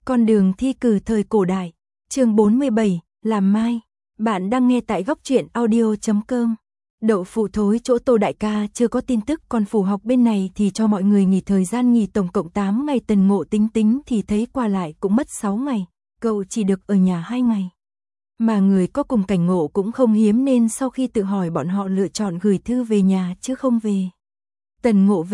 Con đường thi cử thời cổ đại, chương 47, làm mai. Bạn đang nghe tại góc truyện audio.com. Đậu phụ thối chỗ Tô đại ca chưa có tin tức, còn phủ học bên này thì cho mọi người nghỉ thời gian nghỉ tổng cộng 8 ngày. Tần Ngộ tính thì thấy qua lại cũng mất 6 ngày, cậu chỉ được ở nhà 2 ngày. Mà người có cùng cảnh ngộ cũng không hiếm nên sau khi tự hỏi bọn họ lựa chọn gửi thư về nhà chứ không về. Tần Ngộ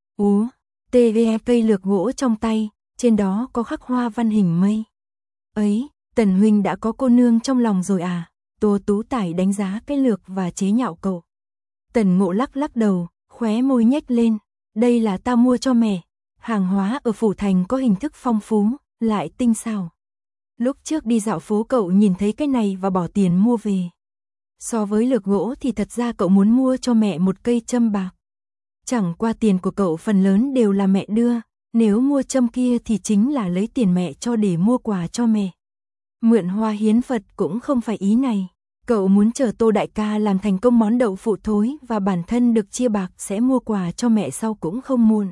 cây lược gỗ trong tay, trên đó có khắc hoa văn hình mây. Ấy, Tần huynh đã có cô nương trong lòng rồi à? Tô Tú Tải đánh giá cái lược và chế nhạo cậu. Tần Ngộ lắc đầu, khóe môi nhếch lên. Đây là tao mua cho mẹ. Hàng hóa ở phủ thành có hình thức phong phú, lại tinh xảo. Lúc trước đi dạo phố cậu nhìn thấy cái này và bỏ tiền mua về. So với lược gỗ thì thật ra cậu muốn mua cho mẹ một cây châm bạc. Chẳng qua tiền của cậu phần lớn đều là mẹ đưa, nếu mua châm kia thì chính là lấy tiền mẹ cho để mua quà cho mẹ. Mượn hoa hiến Phật cũng không phải ý này. Cậu muốn chờ Tô đại ca làm thành công món đậu phụ thối và bản thân được chia bạc sẽ mua quà cho mẹ sau cũng không muộn.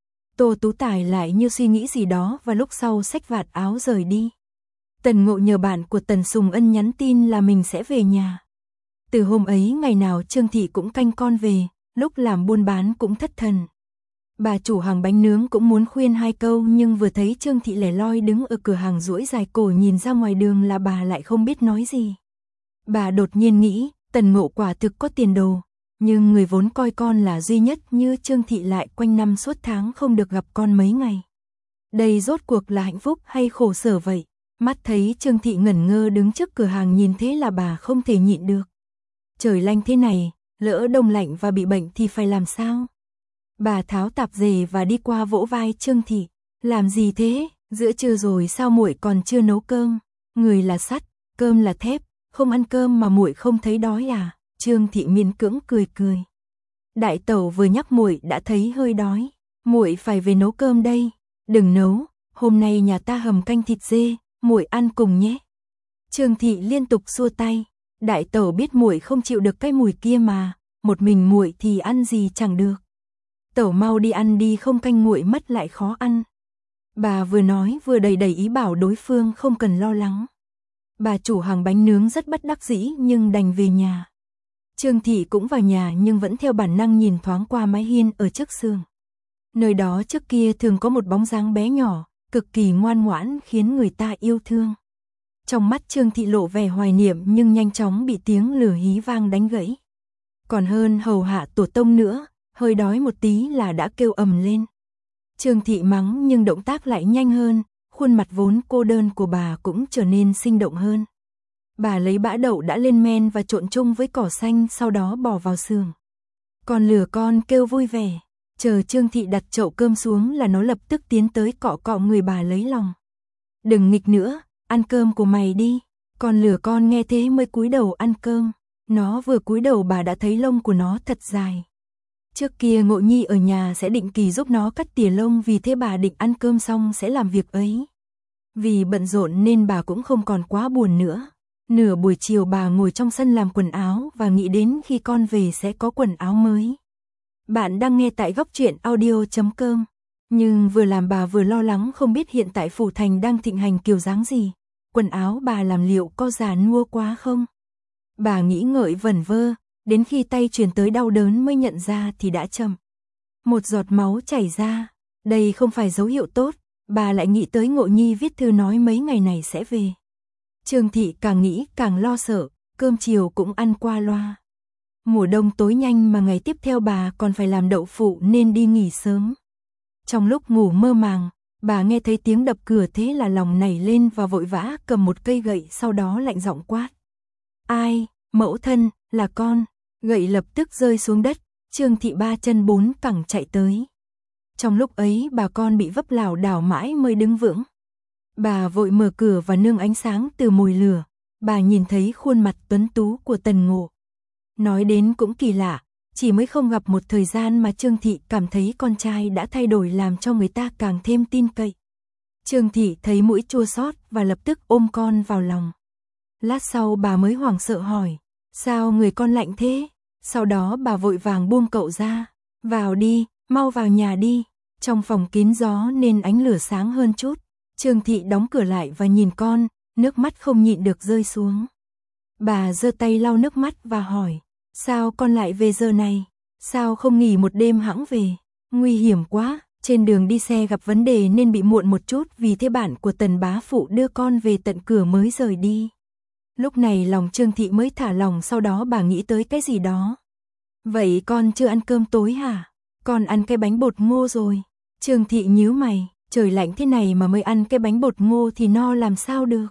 Tô Tú Tải lại như suy nghĩ gì đó và lúc sau xách vạt áo rời đi. Tần Ngộ nhờ bạn của Tần Sùng Ân nhắn tin là mình sẽ về nhà. Từ hôm ấy ngày nào Trương Thị cũng canh con về, lúc làm buôn bán cũng thất thần. Bà chủ hàng bánh nướng cũng muốn khuyên hai câu nhưng vừa thấy Trương Thị lẻ loi đứng ở cửa hàng duỗi dài cổ nhìn ra ngoài đường là bà lại không biết nói gì. Bà đột nhiên nghĩ, Tần Ngộ quả thực có tiền đồ, nhưng người vốn coi con là duy nhất như Trương Thị lại quanh năm suốt tháng không được gặp con mấy ngày. Đây rốt cuộc là hạnh phúc hay khổ sở vậy? Mắt thấy Trương Thị ngẩn ngơ đứng trước cửa hàng nhìn thế là bà không thể nhịn được. Trời lạnh thế này, lỡ đông lạnh và bị bệnh thì phải làm sao? Bà tháo tạp dề và đi qua vỗ vai Trương Thị. Làm gì thế? Giữa trưa rồi sao muội còn chưa nấu cơm? Người là sắt, cơm là thép, không ăn cơm mà muội không thấy đói à? Trương Thị miễn cưỡng cười. Đại tẩu vừa nhắc muội đã thấy hơi đói. Muội phải về nấu cơm đây. Đừng nấu, hôm nay nhà ta hầm canh thịt dê, muội ăn cùng nhé. Trương Thị liên tục xua tay. Đại tẩu biết muội không chịu được cái mùi kia mà, một mình muội thì ăn gì chẳng được. Tẩu mau đi ăn đi, không canh nguội mất lại khó ăn. Bà vừa nói vừa đầy ý bảo đối phương không cần lo lắng. Bà chủ hàng bánh nướng rất bất đắc dĩ nhưng đành về nhà. Trương Thị cũng vào nhà nhưng vẫn theo bản năng nhìn thoáng qua mái hiên ở trước xương. Nơi đó trước kia thường có một bóng dáng bé nhỏ, cực kỳ ngoan ngoãn khiến người ta yêu thương. Trong mắt Trương Thị lộ vẻ hoài niệm nhưng nhanh chóng bị tiếng lửa hí vang đánh gãy. Còn hơn hầu hạ tổ tông nữa, hơi đói một tí là đã kêu ầm lên. Trương Thị mắng nhưng động tác lại nhanh hơn, khuôn mặt vốn cô đơn của bà cũng trở nên sinh động hơn. Bà lấy bã đậu đã lên men và trộn chung với cỏ xanh sau đó bỏ vào xương. Còn lửa con kêu vui vẻ, chờ Trương Thị đặt chậu cơm xuống là nó lập tức tiến tới cọ người bà lấy lòng. Đừng nghịch nữa, ăn cơm của mày đi. Còn lửa con nghe thế mới cúi đầu ăn cơm. Nó vừa cúi đầu bà đã thấy lông của nó thật dài. Trước kia Ngộ Nhi ở nhà sẽ định kỳ giúp nó cắt tỉa lông, vì thế bà định ăn cơm xong sẽ làm việc ấy. Vì bận rộn nên bà cũng không còn quá buồn nữa. Nửa buổi chiều bà ngồi trong sân làm quần áo và nghĩ đến khi con về sẽ có quần áo mới. Bạn đang nghe tại góc truyện audio.com. Nhưng vừa làm bà vừa lo lắng không biết hiện tại phủ thành đang thịnh hành kiểu dáng gì. Quần áo bà làm liệu có già nua quá không? Bà nghĩ ngợi vẩn vơ, đến khi tay truyền tới đau đớn mới nhận ra thì đã chậm. Một giọt máu chảy ra, đây không phải dấu hiệu tốt, bà lại nghĩ tới Ngộ Nhi viết thư nói mấy ngày này sẽ về. Trương Thị càng nghĩ càng lo sợ, cơm chiều cũng ăn qua loa. Mùa đông tối nhanh mà ngày tiếp theo bà còn phải làm đậu phụ nên đi nghỉ sớm. Trong lúc ngủ mơ màng, bà nghe thấy tiếng đập cửa thế là lòng nảy lên và vội vã cầm một cây gậy, sau đó lạnh giọng quát. Ai? Mẫu thân, là con. Gậy lập tức rơi xuống đất, Trương Thị ba chân bốn cẳng chạy tới. Trong lúc ấy bà con bị vấp lảo đảo mãi mới đứng vững. Bà vội mở cửa và nương ánh sáng từ mồi lửa, bà nhìn thấy khuôn mặt tuấn tú của Tần Ngộ. Nói đến cũng kỳ lạ, chỉ mới không gặp một thời gian mà Trương Thị cảm thấy con trai đã thay đổi làm cho người ta càng thêm tin cậy. Trương Thị thấy mũi chua xót và lập tức ôm con vào lòng. Lát sau bà mới hoảng sợ hỏi, sao người con lạnh thế? Sau đó bà vội vàng buông cậu ra, vào đi, mau vào nhà đi. Trong phòng kín gió nên ánh lửa sáng hơn chút. Trương Thị đóng cửa lại và nhìn con, nước mắt không nhịn được rơi xuống. Bà giơ tay lau nước mắt và hỏi, sao con lại về giờ này? Sao không nghỉ một đêm hẵng về? Nguy hiểm quá, trên đường đi xe gặp vấn đề nên bị muộn một chút, vì thế bạn của Tần bá phụ đưa con về tận cửa mới rời đi. Lúc này lòng Trương Thị mới thả lòng, sau đó bà nghĩ tới cái gì đó. Vậy con chưa ăn cơm tối hả? Con ăn cái bánh bột ngô rồi. Trương Thị nhíu mày, trời lạnh thế này mà mới ăn cái bánh bột ngô thì no làm sao được.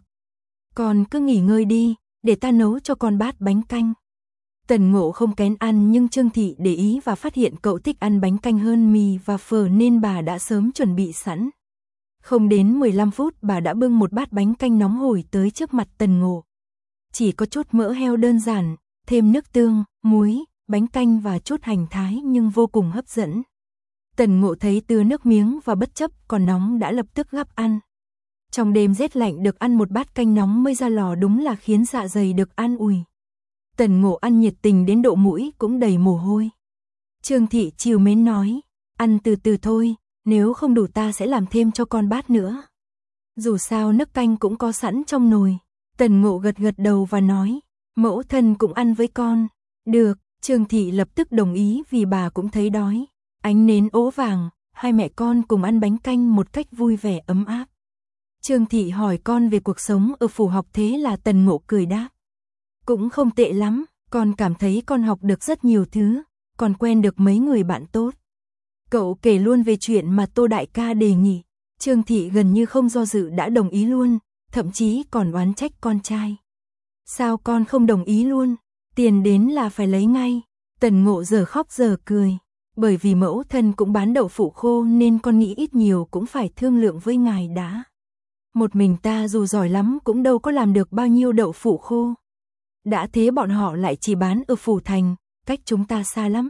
Con cứ nghỉ ngơi đi, để ta nấu cho con bát bánh canh. Tần Ngộ không kén ăn, nhưng Trương Thị để ý và phát hiện cậu thích ăn bánh canh hơn mì và phở nên bà đã sớm chuẩn bị sẵn. Không đến 15 phút bà đã bưng một bát bánh canh nóng hổi tới trước mặt Tần Ngộ. Chỉ có chút mỡ heo đơn giản, thêm nước tương, muối, bánh canh và chút hành thái nhưng vô cùng hấp dẫn. Tần Ngộ thấy tưa nước miếng và bất chấp còn nóng đã lập tức gắp ăn. Trong đêm rét lạnh được ăn một bát canh nóng mới ra lò đúng là khiến dạ dày được an ủi. Tần Ngộ ăn nhiệt tình đến độ mũi cũng đầy mồ hôi. Trương Thị trìu mến nói, ăn từ từ thôi, nếu không đủ ta sẽ làm thêm cho con bát nữa. Dù sao nước canh cũng có sẵn trong nồi. Tần Ngộ gật gật đầu và nói, mẫu thân cũng ăn với con. Được, Trương Thị lập tức đồng ý vì bà cũng thấy đói. Ánh nến ố vàng, hai mẹ con cùng ăn bánh canh một cách vui vẻ ấm áp. Trương Thị hỏi con về cuộc sống ở phủ học, thế là Tần Ngộ cười đáp. Cũng không tệ lắm, con cảm thấy con học được rất nhiều thứ, còn quen được mấy người bạn tốt. Cậu kể luôn về chuyện mà Tô đại ca đề nghị. Trương Thị gần như không do dự đã đồng ý luôn, thậm chí còn oán trách con trai. Sao con không đồng ý luôn? Tiền đến là phải lấy ngay. Tần Ngộ giờ khóc giờ cười. Bởi vì mẫu thân cũng bán đậu phụ khô nên con nghĩ ít nhiều cũng phải thương lượng với ngài đã. Một mình ta dù giỏi lắm cũng đâu có làm được bao nhiêu đậu phụ khô. Đã thế bọn họ lại chỉ bán ở phủ thành, cách chúng ta xa lắm.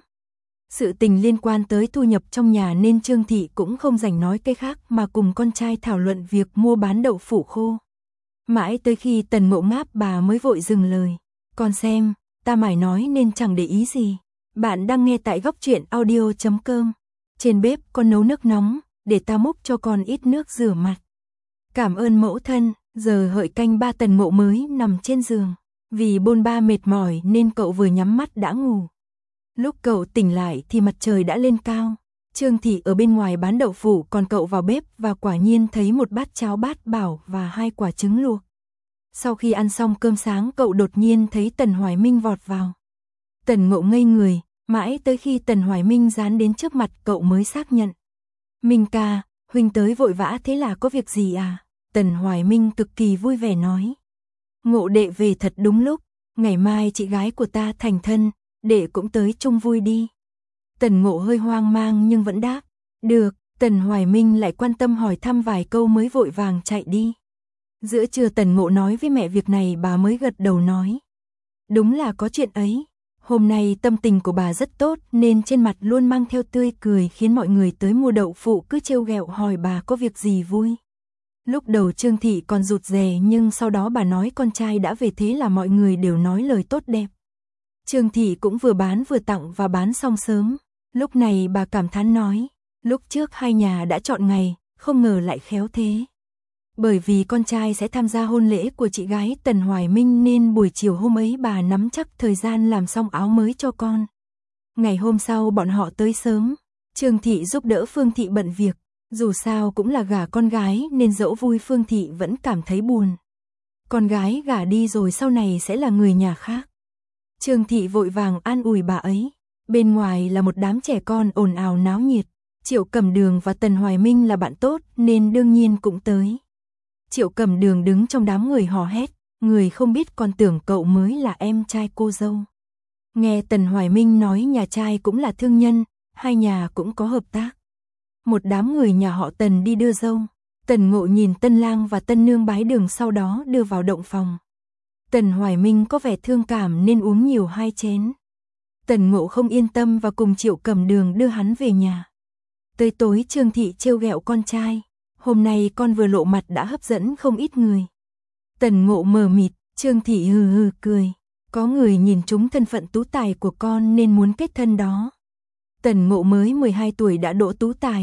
Sự tình liên quan tới thu nhập trong nhà nên Trương Thị cũng không rảnh nói cái khác mà cùng con trai thảo luận việc mua bán đậu phụ khô. Mãi tới khi Tần Ngộ ngáp bà mới vội dừng lời. Con xem, ta mải nói nên chẳng để ý gì. Bạn đang nghe tại góc truyện audio.com. Trên bếp con nấu nước nóng, để ta múc cho con ít nước rửa mặt. Cảm ơn mẫu thân. Giờ hợi canh ba Tần Ngộ mới nằm trên giường. Vì bôn ba mệt mỏi nên cậu vừa nhắm mắt đã ngủ. Lúc cậu tỉnh lại thì mặt trời đã lên cao. Trương Thị ở bên ngoài bán đậu phụ, còn cậu vào bếp và quả nhiên thấy một bát cháo bát bảo và 2 quả trứng luộc. Sau khi ăn xong cơm sáng cậu đột nhiên thấy Tần Hoài Minh vọt vào. Tần Ngộ ngây người, mãi tới khi Tần Hoài Minh dán đến trước mặt cậu mới xác nhận. Minh ca, huynh tới vội vã thế là có việc gì à? Tần Hoài Minh cực kỳ vui vẻ nói. Ngộ đệ về thật đúng lúc, ngày mai chị gái của ta thành thân, đệ cũng tới chung vui đi. Tần Ngộ hơi hoang mang nhưng vẫn đáp. Được, Tần Hoài Minh lại quan tâm hỏi thăm vài câu mới vội vàng chạy đi. Giữa trưa Tần Ngộ nói với mẹ việc này bà mới gật đầu nói. Đúng là có chuyện ấy. Hôm nay tâm tình của bà rất tốt nên trên mặt luôn mang theo tươi cười, khiến mọi người tới mua đậu phụ cứ trêu ghẹo hỏi bà có việc gì vui. Lúc đầu Trương Thị còn rụt rè nhưng sau đó bà nói con trai đã về thế là mọi người đều nói lời tốt đẹp. Trương Thị cũng vừa bán vừa tặng và bán xong sớm. Lúc này bà cảm thán nói, lúc trước hai nhà đã chọn ngày, không ngờ lại khéo thế. Bởi vì con trai sẽ tham gia hôn lễ của chị gái Tần Hoài Minh nên buổi chiều hôm ấy bà nắm chắc thời gian làm xong áo mới cho con. Ngày hôm sau bọn họ tới sớm, Trương Thị giúp đỡ Phương Thị bận việc. Dù sao cũng là gả con gái nên dẫu vui Phương Thị vẫn cảm thấy buồn. Con gái gả đi rồi sau này sẽ là người nhà khác. Trương Thị vội vàng an ủi bà ấy. Bên ngoài là một đám trẻ con ồn ào náo nhiệt. Triệu Cẩm Đường và Tần Hoài Minh là bạn tốt nên đương nhiên cũng tới. Triệu Cẩm Đường đứng trong đám người hò hét, người không biết còn tưởng cậu mới là em trai cô dâu. Nghe Tần Hoài Minh nói nhà trai cũng là thương nhân, hai nhà cũng có hợp tác. Một đám người nhà họ Tần đi đưa dâu. Tần Ngộ nhìn tân lang và tân nương bái đường sau đó đưa vào động phòng. Tần Hoài Minh có vẻ thương cảm nên uống nhiều 2 chén. Tần Ngộ không yên tâm và cùng Triệu Cẩm Đường đưa hắn về nhà. Tới tối Trương Thị trêu ghẹo con trai. Hôm nay con vừa lộ mặt đã hấp dẫn không ít người. Tần Ngộ mờ mịt, Trương Thị hừ hừ cười. Có người nhìn trúng thân phận tú tài của con nên muốn kết thân đó. Tần Ngộ mới 12 tuổi đã đỗ tú tài.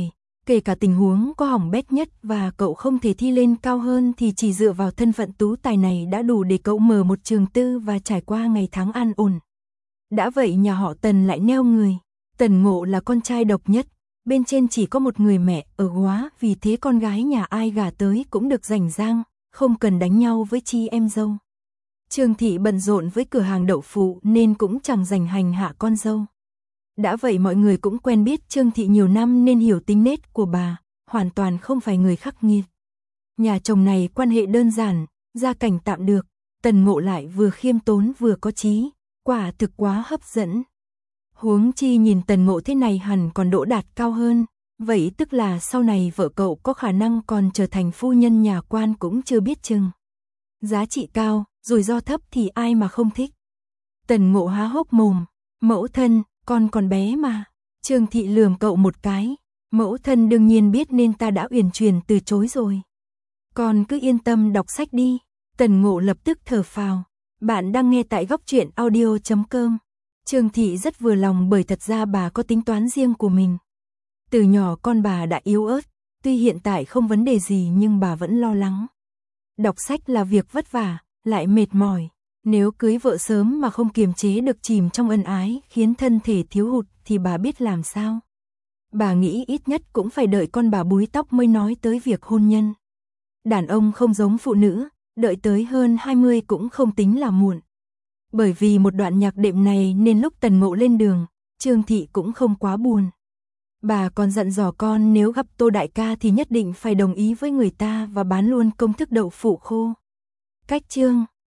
Kể cả tình huống có hỏng bét nhất và cậu không thể thi lên cao hơn thì chỉ dựa vào thân phận tú tài này đã đủ để cậu mở một trường tư và trải qua ngày tháng an ổn. Đã vậy nhà họ Tần lại neo người. Tần Ngộ là con trai độc nhất, bên trên chỉ có một người mẹ ở góa, vì thế con gái nhà ai gả tới cũng được rảnh rang, không cần đánh nhau với chị em dâu. Trương Thị bận rộn với cửa hàng đậu phụ nên cũng chẳng rảnh hành hạ con dâu. Đã vậy mọi người cũng quen biết Trương Thị nhiều năm nên hiểu tính nết của bà, hoàn toàn không phải người khắc nghiệt. Nhà chồng này quan hệ đơn giản, gia cảnh tạm được, Tần Ngộ lại vừa khiêm tốn vừa có chí, quả thực quá hấp dẫn. Huống chi nhìn Tần Ngộ thế này hẳn còn đỗ đạt cao hơn, vậy tức là sau này vợ cậu có khả năng còn trở thành phu nhân nhà quan cũng chưa biết chừng. Giá trị cao, rủi ro thấp thì ai mà không thích. Tần Ngộ há hốc mồm, mẫu thân, con còn bé mà. Trương Thị lườm cậu một cái, mẫu thân đương nhiên biết nên ta đã uyển chuyển từ chối rồi. Con cứ yên tâm đọc sách đi. Tần Ngộ lập tức thở phào. Bạn đang nghe tại Góc Truyện Audio.com. Trương Thị rất vừa lòng bởi thật ra bà có tính toán riêng của mình. Từ nhỏ con bà đã yếu ớt, tuy hiện tại không vấn đề gì nhưng bà vẫn lo lắng. Đọc sách là việc vất vả, lại mệt mỏi. Nếu cưới vợ sớm mà không kiềm chế được chìm trong ân ái khiến thân thể thiếu hụt thì bà biết làm sao. Bà nghĩ ít nhất cũng phải đợi con bà búi tóc mới nói tới việc hôn nhân. Đàn ông không giống phụ nữ, đợi tới hơn 20 cũng không tính là muộn. Bởi vì một đoạn nhạc đệm này nên lúc Tần Ngộ lên đường, Trương Thị cũng không quá buồn. Bà còn dặn dò con nếu gặp Tô đại ca thì nhất định phải đồng ý với người ta và bán luôn công thức đậu phụ khô. Cách chương